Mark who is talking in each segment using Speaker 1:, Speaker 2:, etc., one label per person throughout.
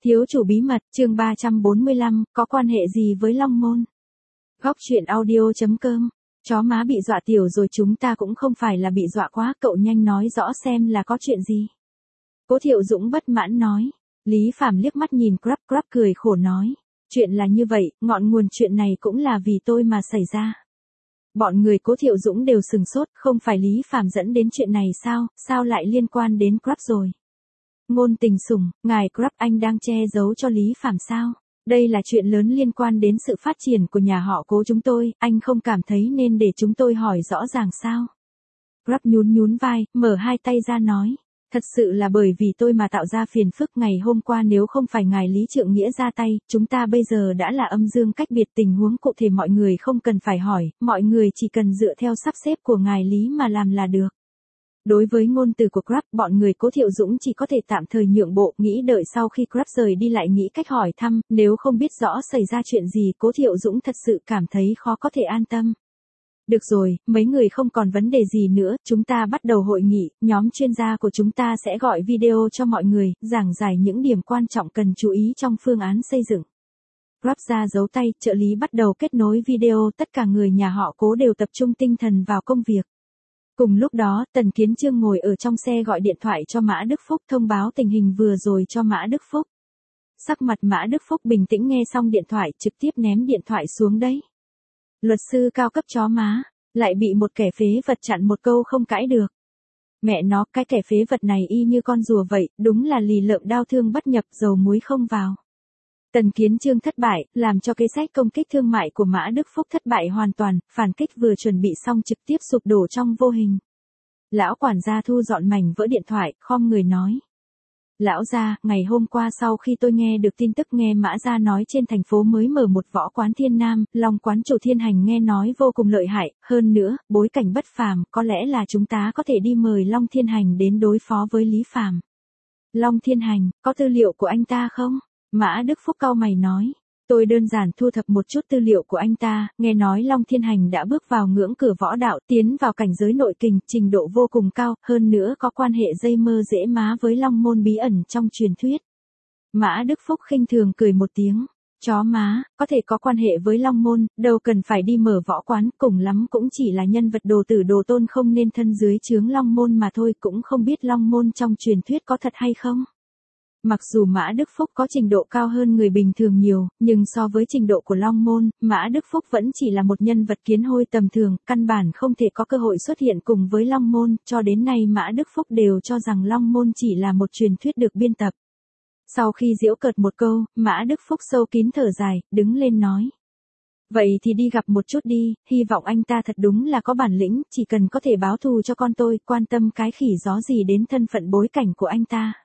Speaker 1: Thiếu chủ bí mật, chương 345, có quan hệ gì với Long Môn? Góc truyện audio.com. Chó má bị dọa tiểu rồi, chúng ta cũng không phải là bị dọa quá, cậu nhanh nói rõ xem là có chuyện gì. Cố Thiệu Dũng bất mãn nói. Lý Phàm liếc mắt nhìn Crab cười khổ nói. Chuyện là như vậy, ngọn nguồn chuyện này cũng là vì tôi mà xảy ra. Bọn người Cố Thiệu Dũng đều sừng sốt, không phải Lý Phàm dẫn đến chuyện này sao lại liên quan đến Crab rồi? Ngôn Tình Sủng, ngài Crab, anh đang che giấu cho Lý Phàm sao? Đây là chuyện lớn liên quan đến sự phát triển của nhà họ Cố chúng tôi, anh không cảm thấy nên để chúng tôi hỏi rõ ràng sao? Crab nhún vai, mở hai tay ra nói. Thật sự là bởi vì tôi mà tạo ra phiền phức ngày hôm qua, nếu không phải ngài Lý Trượng Nghĩa ra tay, chúng ta bây giờ đã là âm dương cách biệt, tình huống cụ thể mọi người không cần phải hỏi, mọi người chỉ cần dựa theo sắp xếp của ngài Lý mà làm là được. Đối với ngôn từ của Crab, bọn người Cố Thiệu Dũng chỉ có thể tạm thời nhượng bộ, nghĩ đợi sau khi Crab rời đi lại nghĩ cách hỏi thăm, nếu không biết rõ xảy ra chuyện gì, Cố Thiệu Dũng thật sự cảm thấy khó có thể an tâm. Được rồi, mấy người không còn vấn đề gì nữa, chúng ta bắt đầu hội nghị, nhóm chuyên gia của chúng ta sẽ gọi video cho mọi người, giảng giải những điểm quan trọng cần chú ý trong phương án xây dựng. Crab ra dấu tay, trợ lý bắt đầu kết nối video, tất cả người nhà họ Cố đều tập trung tinh thần vào công việc. Cùng lúc đó, Tần Kiến Chương ngồi ở trong xe gọi điện thoại cho Mã Đức Phúc thông báo tình hình vừa rồi cho Mã Đức Phúc. Sắc mặt Mã Đức Phúc bình tĩnh nghe xong điện thoại, trực tiếp ném điện thoại xuống đấy. Luật sư cao cấp chó má, lại bị một kẻ phế vật chặn một câu không cãi được. Mẹ nó, cái kẻ phế vật này y như con rùa vậy, đúng là lì lợm đao thương bất nhập, dầu muối không vào. Tần Kiến Chương thất bại, làm cho kế sách công kích thương mại của Mã Đức Phúc thất bại hoàn toàn, phản kích vừa chuẩn bị xong trực tiếp sụp đổ trong vô hình. Lão quản gia thu dọn mảnh vỡ điện thoại, khom người nói. Lão gia, ngày hôm qua sau khi tôi nghe được tin tức, nghe Mã gia nói trên thành phố mới mở một võ quán Thiên Nam, Long quán chủ Thiên Hành nghe nói vô cùng lợi hại, hơn nữa, bối cảnh bất phàm, có lẽ là chúng ta có thể đi mời Long Thiên Hành đến đối phó với Lý Phàm. Long Thiên Hành, có tư liệu của anh ta không? Mã Đức Phúc cau mày nói. Tôi đơn giản thu thập một chút tư liệu của anh ta, nghe nói Long Thiên Hành đã bước vào ngưỡng cửa võ đạo, tiến vào cảnh giới nội kình, trình độ vô cùng cao, hơn nữa có quan hệ dây mơ dễ má với Long Môn bí ẩn trong truyền thuyết. Mã Đức Phúc khinh thường cười một tiếng. Chó má, có thể có quan hệ với Long Môn, đâu cần phải đi mở võ quán, cùng lắm cũng chỉ là nhân vật đồ tử đồ tôn không nên thân dưới chướng Long Môn mà thôi, cũng không biết Long Môn trong truyền thuyết có thật hay không. Mặc dù Mã Đức Phúc có trình độ cao hơn người bình thường nhiều, nhưng so với trình độ của Long Môn, Mã Đức Phúc vẫn chỉ là một nhân vật kiến hôi tầm thường, căn bản không thể có cơ hội xuất hiện cùng với Long Môn, cho đến nay Mã Đức Phúc đều cho rằng Long Môn chỉ là một truyền thuyết được biên tập. Sau khi giễu cợt một câu, Mã Đức Phúc sâu kín thở dài, đứng lên nói. Vậy thì đi gặp một chút đi, hy vọng anh ta thật đúng là có bản lĩnh, chỉ cần có thể báo thù cho con tôi, quan tâm cái khỉ gió gì đến thân phận bối cảnh của anh ta.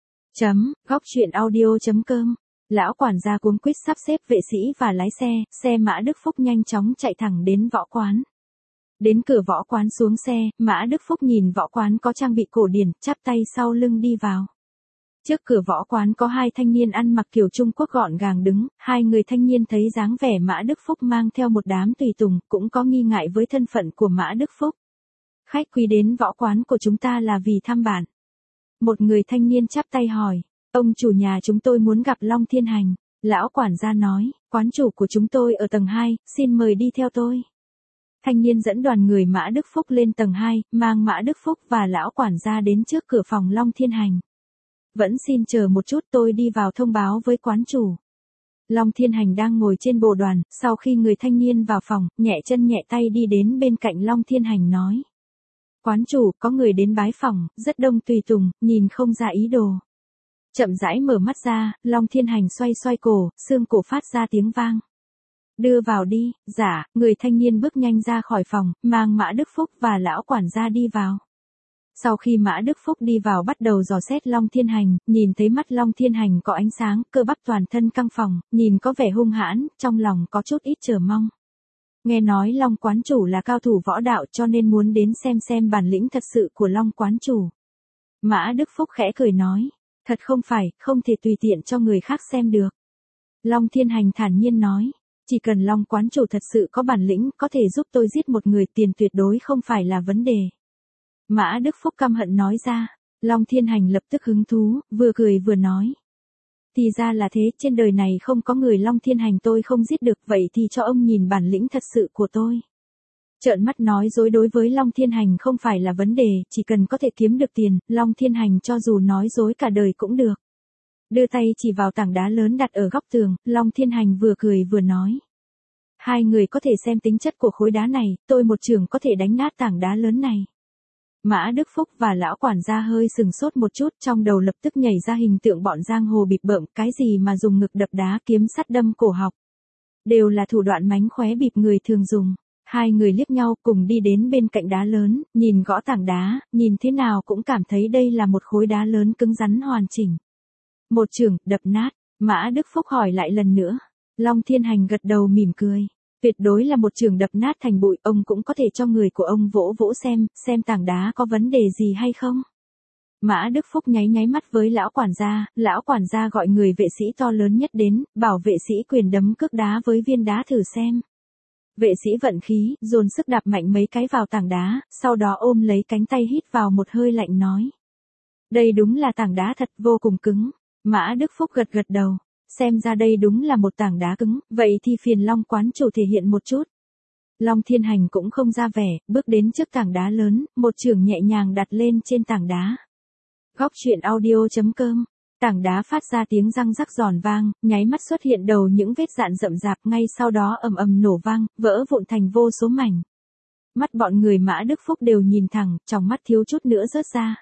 Speaker 1: Góc truyện audio.com. Lão quản gia cuống quýt sắp xếp vệ sĩ và lái xe Mã Đức Phúc nhanh chóng chạy thẳng đến võ quán. Đến cửa võ quán xuống xe, Mã Đức Phúc nhìn võ quán có trang bị cổ điển, chắp tay sau lưng đi vào. Trước cửa võ quán có hai thanh niên ăn mặc kiểu Trung Quốc gọn gàng đứng, hai người thanh niên thấy dáng vẻ Mã Đức Phúc mang theo một đám tùy tùng, cũng có nghi ngại với thân phận của Mã Đức Phúc. Khách quý đến võ quán của chúng ta là vì thăm bạn. Một người thanh niên chắp tay hỏi, ông chủ nhà chúng tôi muốn gặp Long Thiên Hành. Lão quản gia nói, quán chủ của chúng tôi ở tầng 2, xin mời đi theo tôi. Thanh niên dẫn đoàn người Mã Đức Phúc lên tầng 2, mang Mã Đức Phúc và lão quản gia đến trước cửa phòng Long Thiên Hành. Vẫn xin chờ một chút, tôi đi vào thông báo với quán chủ. Long Thiên Hành đang ngồi trên bồ đoàn, sau khi người thanh niên vào phòng, nhẹ chân nhẹ tay đi đến bên cạnh Long Thiên Hành nói. Quán chủ, có người đến bái phỏng, rất đông tùy tùng, nhìn không ra ý đồ. Chậm rãi mở mắt ra, Long Thiên Hành xoay cổ, xương cổ phát ra tiếng vang. Đưa vào đi, dạ, người thanh niên bước nhanh ra khỏi phòng, mang Mã Đức Phúc và lão quản gia đi vào. Sau khi Mã Đức Phúc đi vào bắt đầu dò xét Long Thiên Hành, nhìn thấy mắt Long Thiên Hành có ánh sáng, cơ bắp toàn thân căng phồng, nhìn có vẻ hung hãn, trong lòng có chút ít chờ mong. Nghe nói Long quán chủ là cao thủ võ đạo cho nên muốn đến xem bản lĩnh thật sự của Long quán chủ. Mã Đức Phúc khẽ cười nói, thật không phải, không thể tùy tiện cho người khác xem được. Long Thiên Hành thản nhiên nói, chỉ cần Long quán chủ thật sự có bản lĩnh, có thể giúp tôi giết một người, tiền tuyệt đối không phải là vấn đề. Mã Đức Phúc căm hận nói ra, Long Thiên Hành lập tức hứng thú, vừa cười vừa nói. Thì ra là thế, trên đời này không có người Long Thiên Hành tôi không giết được, vậy thì cho ông nhìn bản lĩnh thật sự của tôi. Trợn mắt nói dối đối với Long Thiên Hành không phải là vấn đề, chỉ cần có thể kiếm được tiền, Long Thiên Hành cho dù nói dối cả đời cũng được. Đưa tay chỉ vào tảng đá lớn đặt ở góc tường, Long Thiên Hành vừa cười vừa nói. Hai người có thể xem tính chất của khối đá này, tôi một chưởng có thể đánh nát tảng đá lớn này. Mã Đức Phúc và lão quản gia hơi sừng sốt một chút, trong đầu lập tức nhảy ra hình tượng bọn giang hồ bịp bợm, cái gì mà dùng ngực đập đá, kiếm sắt đâm cổ học. Đều là thủ đoạn mánh khóe bịp người thường dùng. Hai người liếc nhau cùng đi đến bên cạnh đá lớn, nhìn gõ tảng đá, nhìn thế nào cũng cảm thấy đây là một khối đá lớn cứng rắn hoàn chỉnh. Một chưởng, đập nát, Mã Đức Phúc hỏi lại lần nữa. Long Thiên Hành gật đầu mỉm cười. Tuyệt đối là một chưởng đập nát thành bụi, ông cũng có thể cho người của ông vỗ vỗ xem tảng đá có vấn đề gì hay không. Mã Đức Phúc nháy nháy mắt với lão quản gia gọi người vệ sĩ to lớn nhất đến, bảo vệ sĩ quyền đấm cước đá với viên đá thử xem. Vệ sĩ vận khí, dồn sức đạp mạnh mấy cái vào tảng đá, sau đó ôm lấy cánh tay hít vào một hơi lạnh nói. Đây đúng là tảng đá thật vô cùng cứng. Mã Đức Phúc gật gật đầu. Xem ra đây đúng là một tảng đá cứng, vậy thì phiền Long quán chủ thể hiện một chút. Long Thiên Hành cũng không ra vẻ, bước đến trước tảng đá lớn, một chưởng nhẹ nhàng đặt lên trên tảng đá. Góc truyện audio.com. Tảng đá phát ra tiếng răng rắc giòn vang, nháy mắt xuất hiện đầu những vết dạn rậm rạp, ngay sau đó ầm ầm nổ vang, vỡ vụn thành vô số mảnh. Mắt bọn người Mã Đức Phúc đều nhìn thẳng, trong mắt thiếu chút nữa rớt ra.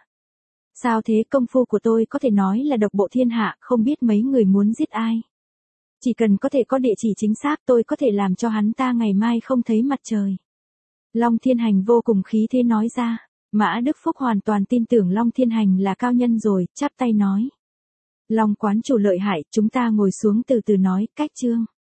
Speaker 1: Sao thế, công phu của tôi có thể nói là độc bộ thiên hạ, không biết mấy người muốn giết ai. Chỉ cần có thể có địa chỉ chính xác, tôi có thể làm cho hắn ta ngày mai không thấy mặt trời. Long Thiên Hành vô cùng khí thế nói ra. Mã Đức Phúc hoàn toàn tin tưởng Long Thiên Hành là cao nhân rồi, chắp tay nói. Long quán chủ lợi hại, chúng ta ngồi xuống từ từ nói, cách chương.